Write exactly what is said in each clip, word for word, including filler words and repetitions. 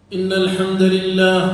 إن الحمد لله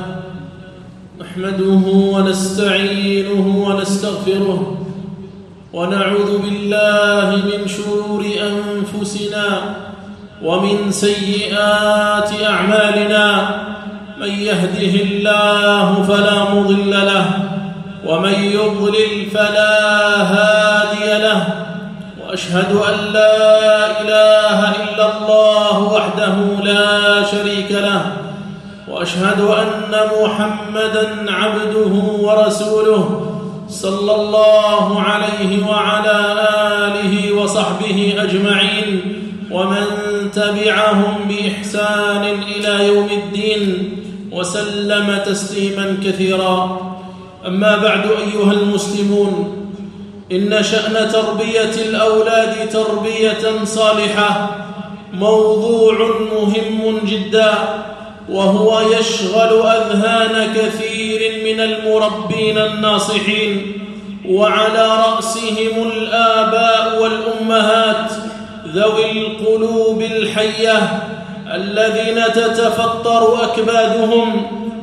نحمده ونستعينه ونستغفره ونعوذ بالله من شرور أنفسنا ومن سيئات أعمالنا. من يهده الله فلا مضل له ومن يضلل فلا هادي له، وأشهد أن لا إله إلا الله وحده لا شريك له، وأشهد أن محمدًا عبده ورسوله صلى الله عليه وعلى آله وصحبه أجمعين ومن تبعهم بإحسان إلى يوم الدين وسلم تسليمًا كثيرا. أما بعد أيها المسلمون، إن شأن تربية الأولاد تربية صالحة موضوع مهم جداً، وهو يشغل أذهان كثير من المربين الناصحين، وعلى رأسهم الآباء والأمهات ذوي القلوب الحية الذين تتفطر أكبادهم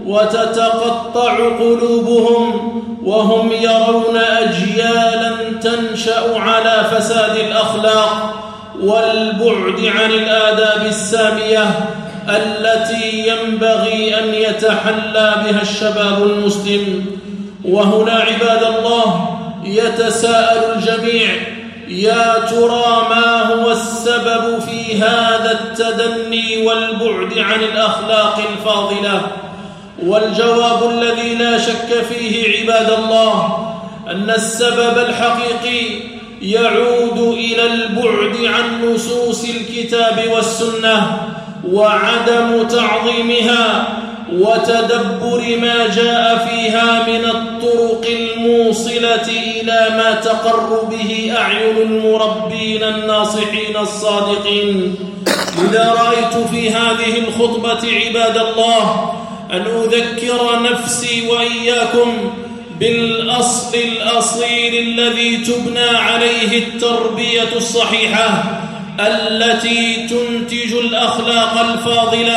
وتتقطع قلوبهم وهم يرون أجيالا تنشأ على فساد الأخلاق والبعد عن الآداب السامية التي ينبغي أن يتحلى بها الشباب المسلم. وهنا عباد الله يتساءل الجميع: يا ترى ما هو السبب في هذا التدني والبعد عن الأخلاق الفاضلة؟ والجواب الذي لا شك فيه عباد الله أن السبب الحقيقي يعود إلى البعد عن نصوص الكتاب والسنة وعدم تعظيمها وتدبر ما جاء فيها من الطرق الموصلة إلى ما تقر به أعين المربين الناصحين الصادقين. لذا رأيت في هذه الخطبة عباد الله أن أذكر نفسي وإياكم بالأصل الأصيل الذي تبنى عليه التربية الصحيحة التي تنتج الأخلاق الفاضلة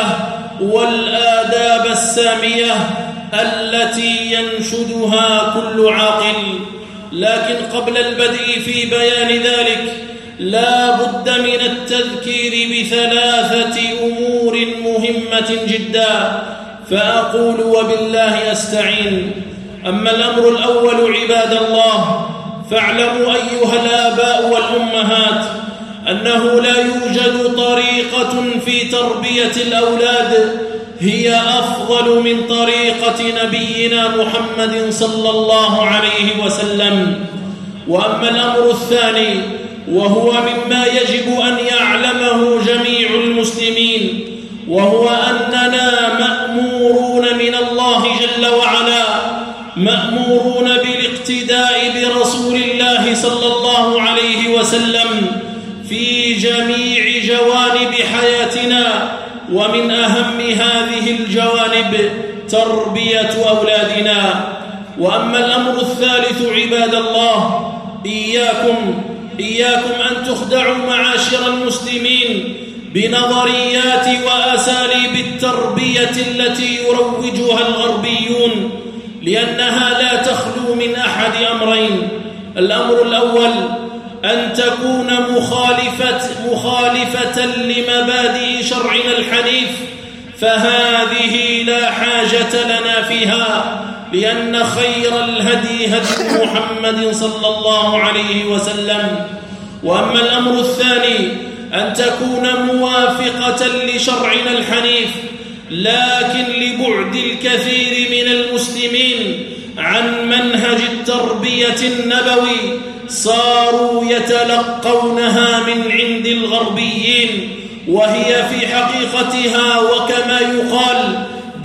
والآداب السامية التي ينشدها كل عاقل. لكن قبل البدء في بيان ذلك لا بد من التذكير بثلاثة أمور مهمة جدا، فأقول وبالله أستعين. أما الأمر الأول عباد الله، فاعلموا أيها الآباء والأمهات أنه لا يوجد طريقة في تربية الأولاد هي أفضل من طريقة نبينا محمد صلى الله عليه وسلم. وأما الأمر الثاني، وهو مما يجب أن يعلمه جميع المسلمين، وهو أننا مأمورون من الله جل وعلا، مأمورون بالاقتداء برسول الله صلى الله عليه وسلم في جميع جوانب حياتنا، ومن أهم هذه الجوانب تربية أولادنا. وأما الأمر الثالث عباد الله، إياكم إياكم أن تخدعوا معاشر المسلمين بنظريات وأساليب التربية التي يروجها الغربيون، لأنها لا تخلو من أحد أمرين. الأمر الأول أن تكون مخالفة, مخالفة لمبادئ شرعنا الحنيف، فهذه لا حاجة لنا فيها، لأن خير الهدي هدي محمد صلى الله عليه وسلم. وأما الأمر الثاني أن تكون موافقة لشرعنا الحنيف، لكن لبعد الكثير من المسلمين عن منهج التربية النبوي صاروا يتلقونها من عند الغربيين، وهي في حقيقتها وكما يقال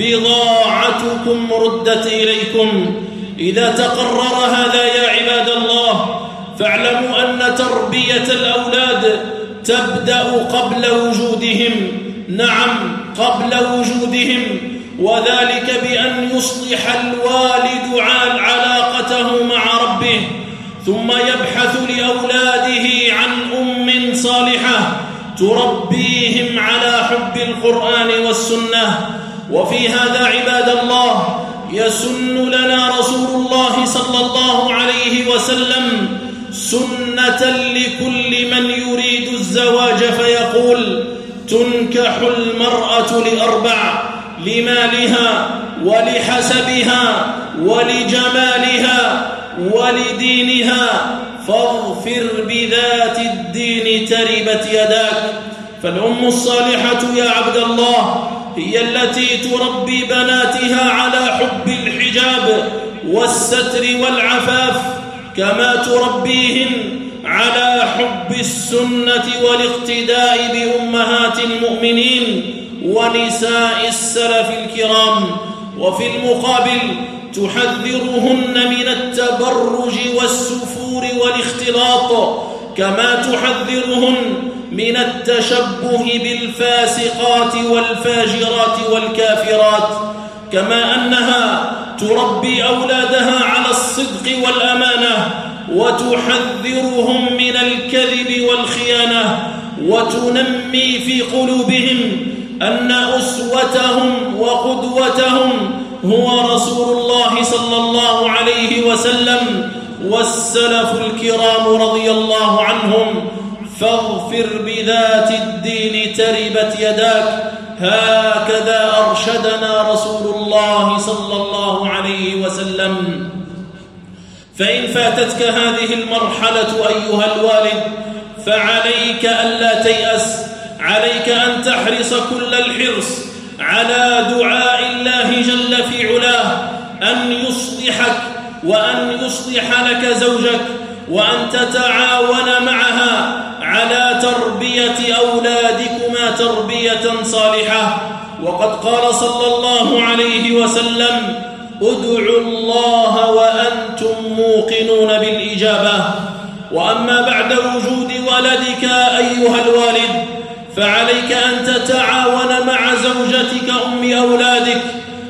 بضاعتكم ردت إليكم. إذا تقرر هذا يا عباد الله، فاعلموا أن تربية الأولاد تبدأ قبل وجودهم، نعم قبل وجودهم، وذلك بأن يصلح الوالد علاقته مع ربه، ثم يبحث لأولاده عن أم صالحة تربيهم على حب القرآن والسنة وفي هذا عباد الله يسن لنا رسول الله صلى الله عليه وسلم سنة لكل من يريد الزواج فيقول: تنكح المرأة لأربع: لمالها ولحسبها ولجمالها ولدينها، فاظفر بذات الدين تربت يداك. فالأم الصالحة يا عبد الله هي التي تربي بناتها على حب الحجاب والستر والعفاف، كما تربيهن على حب السنة والاقتداء بأمهات المؤمنين ونساء السلف الكرام. وفي المقابل تحذرهن من التبرج والسفور والاختلاط، كما تحذرهن من التشبه بالفاسقات والفاجرات والكافرات، كما أنها تربي أولادها على الصدق والأمانة، وتحذرهم من الكذب والخيانة، وتنمي في قلوبهم أن أسوتهم وقدوتهم هو رسول الله صلى الله عليه وسلم والسلف الكرام رضي الله عنهم. فاظفر بذات الدين تربت يداك، هكذا أرشدنا رسول الله صلى الله عليه وسلم. فإن فاتتك هذه المرحلة أيها الوالد فعليك ألا تيأس، عليك أن تحرص كل الحرص على دعاء الله جل في علاه أن يصلحك وأن يصلح لك زوجك، وأن تتعاون معها على تربية أولادكما تربية صالحة. وقد قال صلى الله عليه وسلم: ادعوا الله وأنتم موقنون بالإجابة. وأما بعد وجود ولدك أيها الوالد فعليك أن تتعاون مع زوجتك أم أولادك،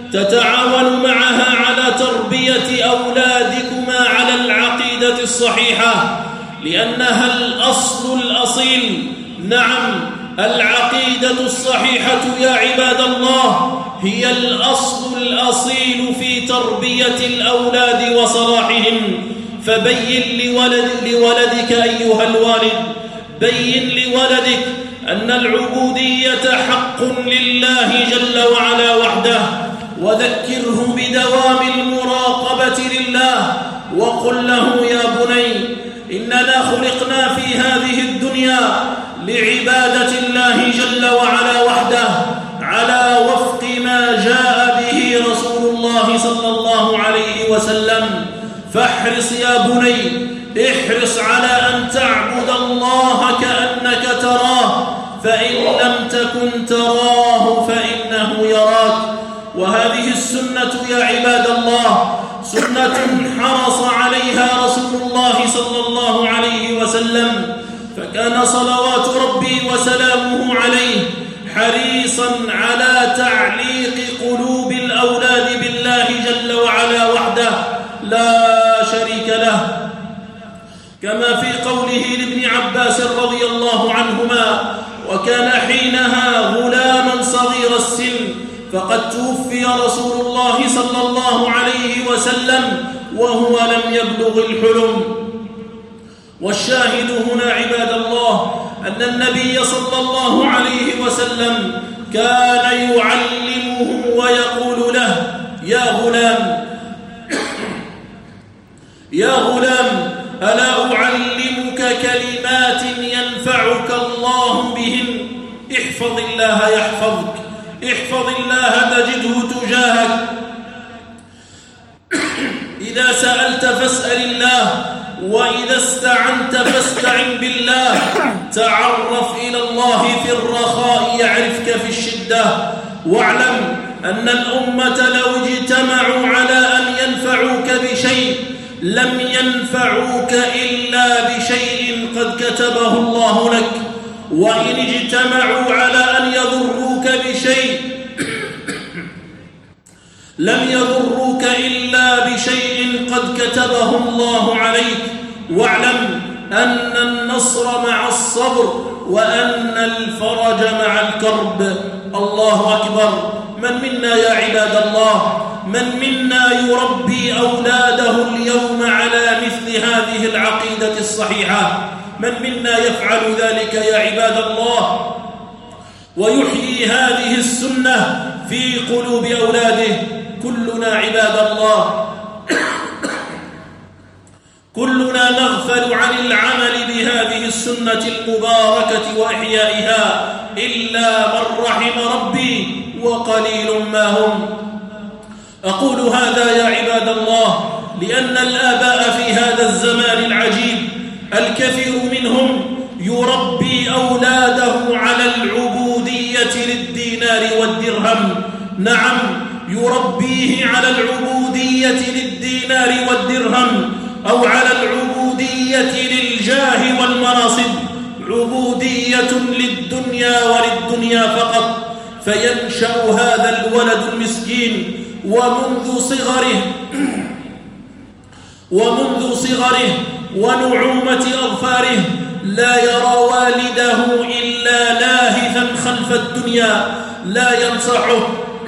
تتعاون معها على تربية أولادكما على العقيدة الصحيحة، لأنها الأصل الأصيل. نعم، العقيدة الصحيحة يا عباد الله هي الأصل الأصيل في تربية الأولاد وصلاحهم. فبين لولد لولدك أيها الوالد، بين لولدك أن العبودية حق لله جل وعلا وحده، وذكره بدوام المراقبة لله، وقل له: يا بني إننا خلقنا في هذه الدنيا لعبادة الله جل وعلا وحده على وفق ما جاء به رسول الله صلى الله عليه وسلم. فاحرص يا بني، احرص على أن تعبد الله كأنك تراه، فإن لم تكن تراه فإنه يراك. وهذه السنة يا عباد الله سنة حرص عليها رسول الله صلى الله عليه وسلم، فكان صلوات ربي وسلامه عليه حريصا على تعليق قلوب الأولاد بالله جل وعلا وحده لا شريك له، كما في قوله لابن عباس رضي الله عنهما: وكان حينها غلاما صغير السن، فقد توفي رسول الله صلى الله عليه وسلم وهو لم يبلغ الحلم. والشاهد هنا عباد الله أن النبي صلى الله عليه وسلم كان يعلمه ويقول له: يا غلام يا غلام ألا أعلمك كلمات ينفعك الله بهن؟ احفظ الله يحفظك، احفظ الله تجده تجاهك، إذا سألت فاسأل الله، وإذا استعنت فاستعن بالله. تعرف إلى الله في الرخاء يعرفك في الشدة. واعلم أن الأمة لو اجتمعوا على أن ينفعوك بشيء لم ينفعوك إلا بشيء قد كتبه الله لك، وإن اجتمعوا على أن يضروك بشيء لم يضروك إلا بشيء قد كتبه الله عليك. واعلم أن النصر مع الصبر، وأن الفرج مع الكرب. الله أكبر. من منا يا عباد الله من منا يربي أولاده اليوم على مثل هذه العقيدة الصحيحة؟ من منا يفعل ذلك يا عباد الله ويحيي هذه السنة في قلوب أولاده؟ كلنا عباد الله كلنا نغفل عن العمل بهذه السنة المباركة وإحيائها إلا من رحم ربي وقليل ما هم. أقول هذا يا عباد الله لأن الآباء في هذا الزمان العجيب الكثير منهم يربي أولاده على العبودية للدينار والدرهم. نعم، يربيه على العبودية للدينار والدرهم أو على العبودية للجاه والمناصب، عبودية للدنيا وللدنيا فقط. فينشأ هذا الولد المسكين ومنذ صغره ومنذ صغره ونعومة أظفاره لا يرى والده إلا لاهثا خلف الدنيا، لا ينصحه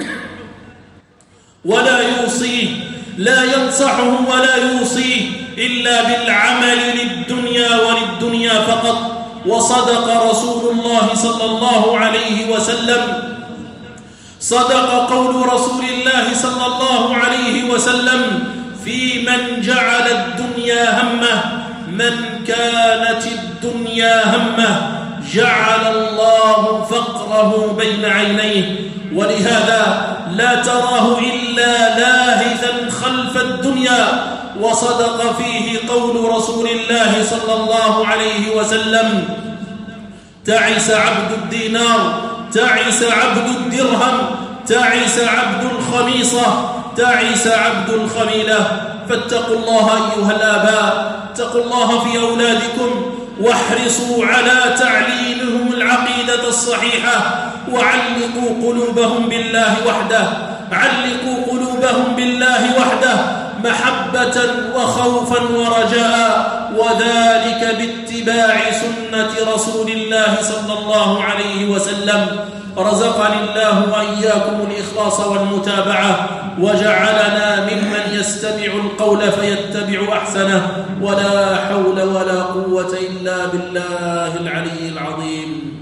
ولا يوصيه لا ينصحه ولا يوصيه إلا بالعمل للدنيا وللدنيا فقط. وصدق رسول الله صلى الله عليه وسلم صدق قول رسول الله صلى الله عليه وسلم في من جعل الدنيا همه: من كانت الدنيا همه جعل الله فقره بين عينيه. ولهذا لا تراه إلا لاهثا خلف الدنيا. وصدق فيه قول رسول الله صلى الله عليه وسلم: تعس عبد الدينار، تعس عبد الدرهم، تعس عبد الخميصة، تعس عبد الخميلة. فاتقوا الله أيها الآباء، اتقوا الله في أولادكم واحرصوا على تعليمهم العقيدة الصحيحة، وعلقوا قلوبهم بالله وحده علقوا قلوبهم بالله وحده محبة وخوفا ورجاء، وذلك باتباع سنة رسول الله صلى الله عليه وسلم. رزقني الله وإياكم الإخلاص والمتابعة، وجعلنا ممن يستمع القول فيتبع أحسنه، ولا حول ولا قوة إلا بالله العلي العظيم.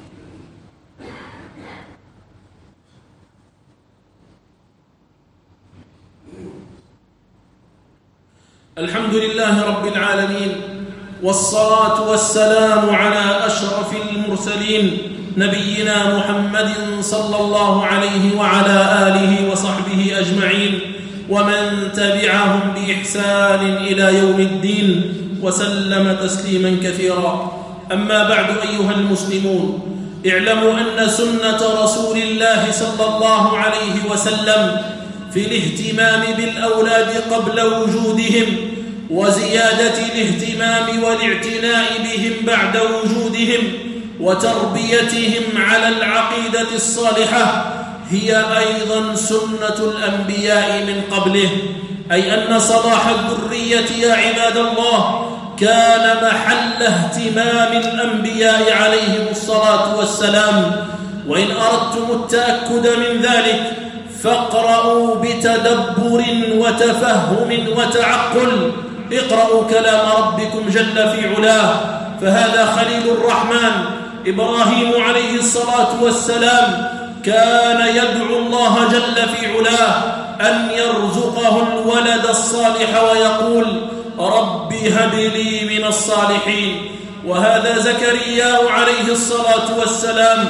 الحمد لله رب العالمين، والصلاة والسلام على أشرف المرسلين نبينا محمد صلى الله عليه وعلى آله وصحبه أجمعين، ومن تبعهم بإحسان إلى يوم الدين، وسلم تسليما كثيرا. أما بعد أيها المسلمون، اعلموا أن سنة رسول الله صلى الله عليه وسلم في الاهتمام بالأولاد قبل وجودهم، وزيادة الاهتمام والاعتناء بهم بعد وجودهم، وتربيتهم على العقيدة الصالحة هي أيضا سنة الأنبياء من قبله، أي أن صلاح الذرية يا عباد الله كان محل اهتمام الأنبياء عليهم الصلاة والسلام. وإن أردتم التأكد من ذلك فاقرأوا بتدبر وتفهم وتعقل، اقرأوا كلام ربكم جل في علاه، فهذا خليل الرحمن إبراهيم عليه الصلاة والسلام كان يدعو الله جل في علاه أن يرزقه الولد الصالح ويقول: رب هب لي من الصالحين. وهذا زكريا عليه الصلاة والسلام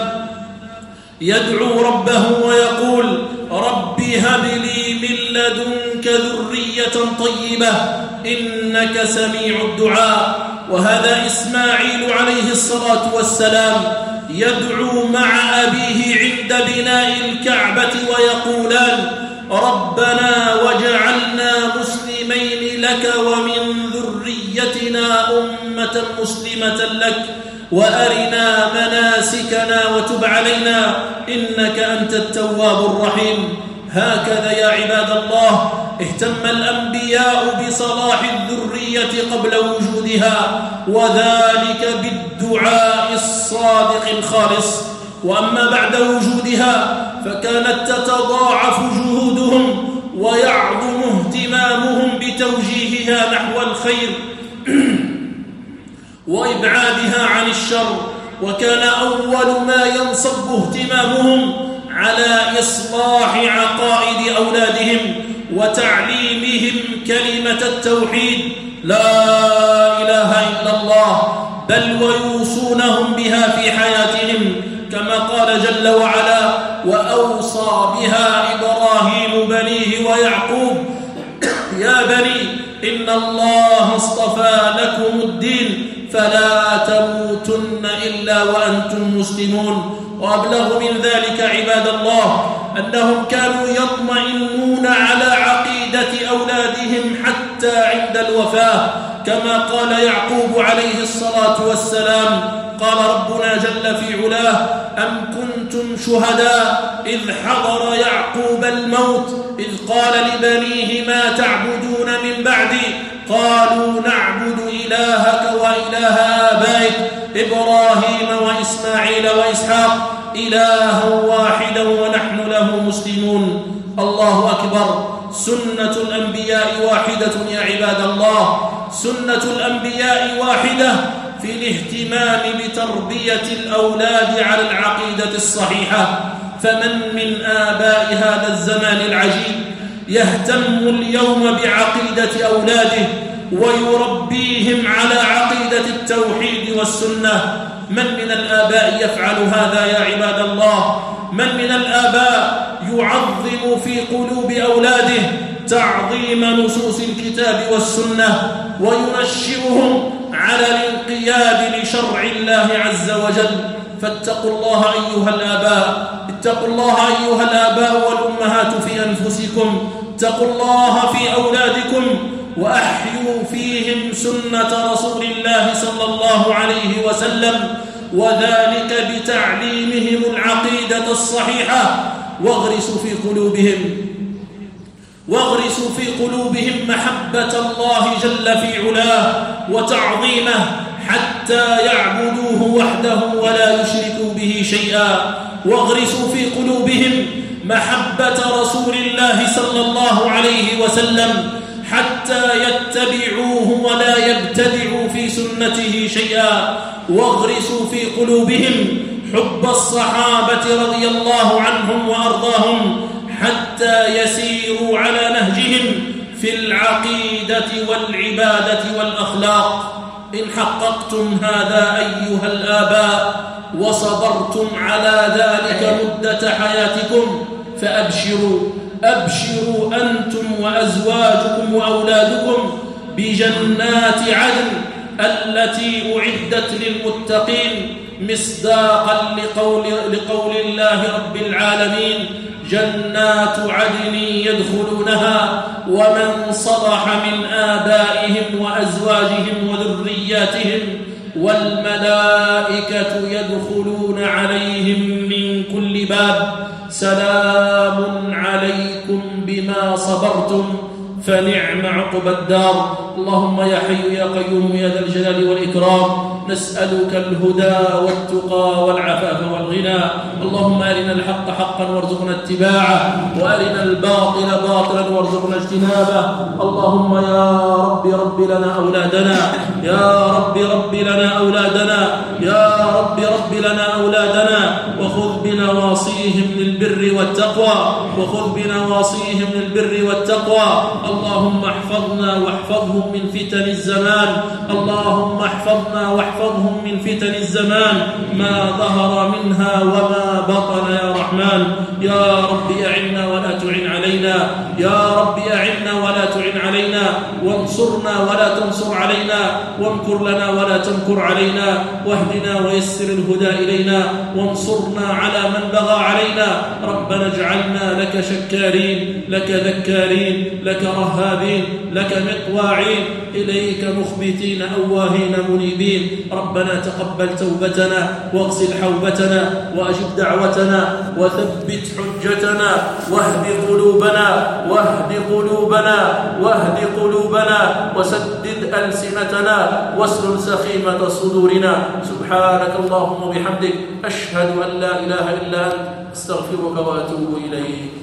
يدعو ربه ويقول: رب هب لي من لدنك ذرية طيبة إنك سميع الدعاء. وهذا إسماعيل عليه الصلاة والسلام يدعو مع أبيه عند بناء الكعبة ويقولان: ربنا وجعلنا مسلمين لك ومن ذريتنا أمة مسلمة لك وأرنا مناسكنا وتب علينا إنك أنت التواب الرحيم. هكذا يا عباد الله اهتم الأنبياء بصلاح الذرية قبل وجودها، وذلك بالدعاء الصادق الخالص. وأما بعد وجودها فكانت تتضاعف جهودهم ويعظم اهتمامهم بتوجيهها نحو الخير وإبعادها عن الشر، وكان أول ما ينصب اهتمامهم على إصلاح عقائد أولادهم وتعليمهم كلمة التوحيد لا إله إلا الله، بل ويوصونهم بها في حياتهم كما قال جل وعلا: وأوصى بها إبراهيم بنيه ويعقوب يا بني إن الله اصطفى لكم الدين فلا تموتن إلا وأنتم مسلمون. وأبلغ من ذلك عباد الله أنهم كانوا يطمئنون على عقيدة أولادهم حتى عند الوفاة، كما قال يعقوب عليه الصلاة والسلام: قال ربنا جل في علاه: أم كنتم شهداء إذ حضر يعقوب الموت إذ قال لبنيه ما تعبدون من بعدي قالوا نعبد إلهك وإله آبائك إبراهيم وإسماعيل وإسحاق إلها واحدا ونحن له مسلمون. الله أكبر. سنة الأنبياء واحدة يا عباد الله، سنة الأنبياء واحدة في الاهتمام بتربية الأولاد على العقيدة الصحيحة. فمن من آباء هذا الزمان العجيب يهتم اليوم بعقيدة أولاده ويربيهم على عقيدة التوحيد والسنة؟ من من الآباء يفعل هذا يا عباد الله؟ من من الآباء يعظم في قلوب أولاده تعظيم نصوص الكتاب والسنة وينشئهم على الانقياد لشرع الله عز وجل؟ فاتقوا الله أيها الآباء، اتقوا الله أيها الآباء والأمهات في أنفسكم، اتقوا الله في أولادكم وأحيوا فيهم سنة رسول الله صلى الله عليه وسلم، وذلك بتعليمهم العقيدة الصحيحة، واغرسوا في قلوبهم واغرسوا في قلوبهم محبة الله جل في علاه وتعظيمه حتى يعبدوه وحده ولا يشركوا به شيئا، واغرسوا في قلوبهم محبة رسول الله صلى الله عليه وسلم حتى يتبعوه ولا يبتدعوا في سنته شيئا، واغرسوا في قلوبهم حب الصحابة رضي الله عنهم وأرضاهم حتى يسيروا على نهجهم في العقيدة والعبادة والأخلاق. إن حققتم هذا أيها الآباء وصبرتم على ذلك مدة حياتكم فأبشروا أبشروا أنتم وأزواجكم وأولادكم بجنات عدن التي أعدت للمتقين، مصداقا لقول, لقول الله رب العالمين: جنات عدن يدخلونها ومن صلح من آبائهم وأزواجهم وذرياتهم والملائكة يدخلون عليهم من كل باب سلام عليكم بما صبرتم فنعم عقبى الدار. اللهم يا حي يا قيوم يا ذا الجلال والإكرام نسألك الهدى والتقى والعفاف والغنى. اللهم أرنا الحق حقا وارزقنا اتباعه وأرنا الباطل باطلا وارزقنا اجتنابه. اللهم يا رب رب لنا أولادنا، يا رب رب لنا أولادنا، يا رب رب لنا أولادنا، وخذ بنواصيهم للبر والتقوى، وخذ بنواصيهم للبر والتقوى. اللهم احفظنا واحفظهم من فتن الزمان، اللهم احفظنا واحفظهم من فتن الزمان ما ظهر منها وما بطن يا رحمن. يا رب أعنا ولا تعن علينا، يا رب أعنا ولا تعن علينا، وانصرنا ولا تنصر علينا، وامكر لنا ولا تمكر علينا، واهدنا ويسر الهدى إلينا، وانصرنا على من بغى علينا. ربنا اجعلنا لك شكارين، لك ذكارين، لك رهابين، لك مطواعين، إليك مخبتين أواهين منيبين. ربنا تقبل توبتنا واغسل حوبتنا وأجب دعوتنا وثبت حجتنا واهد قلوبنا واهد قلوبنا واهد قلوبنا وسدد ألسنتنا واسلل سخيمة صدورنا. سبحانك اللهم وبحمدك أشهد أن لا إله إلا أنت أستغفرك وأتوب إليك.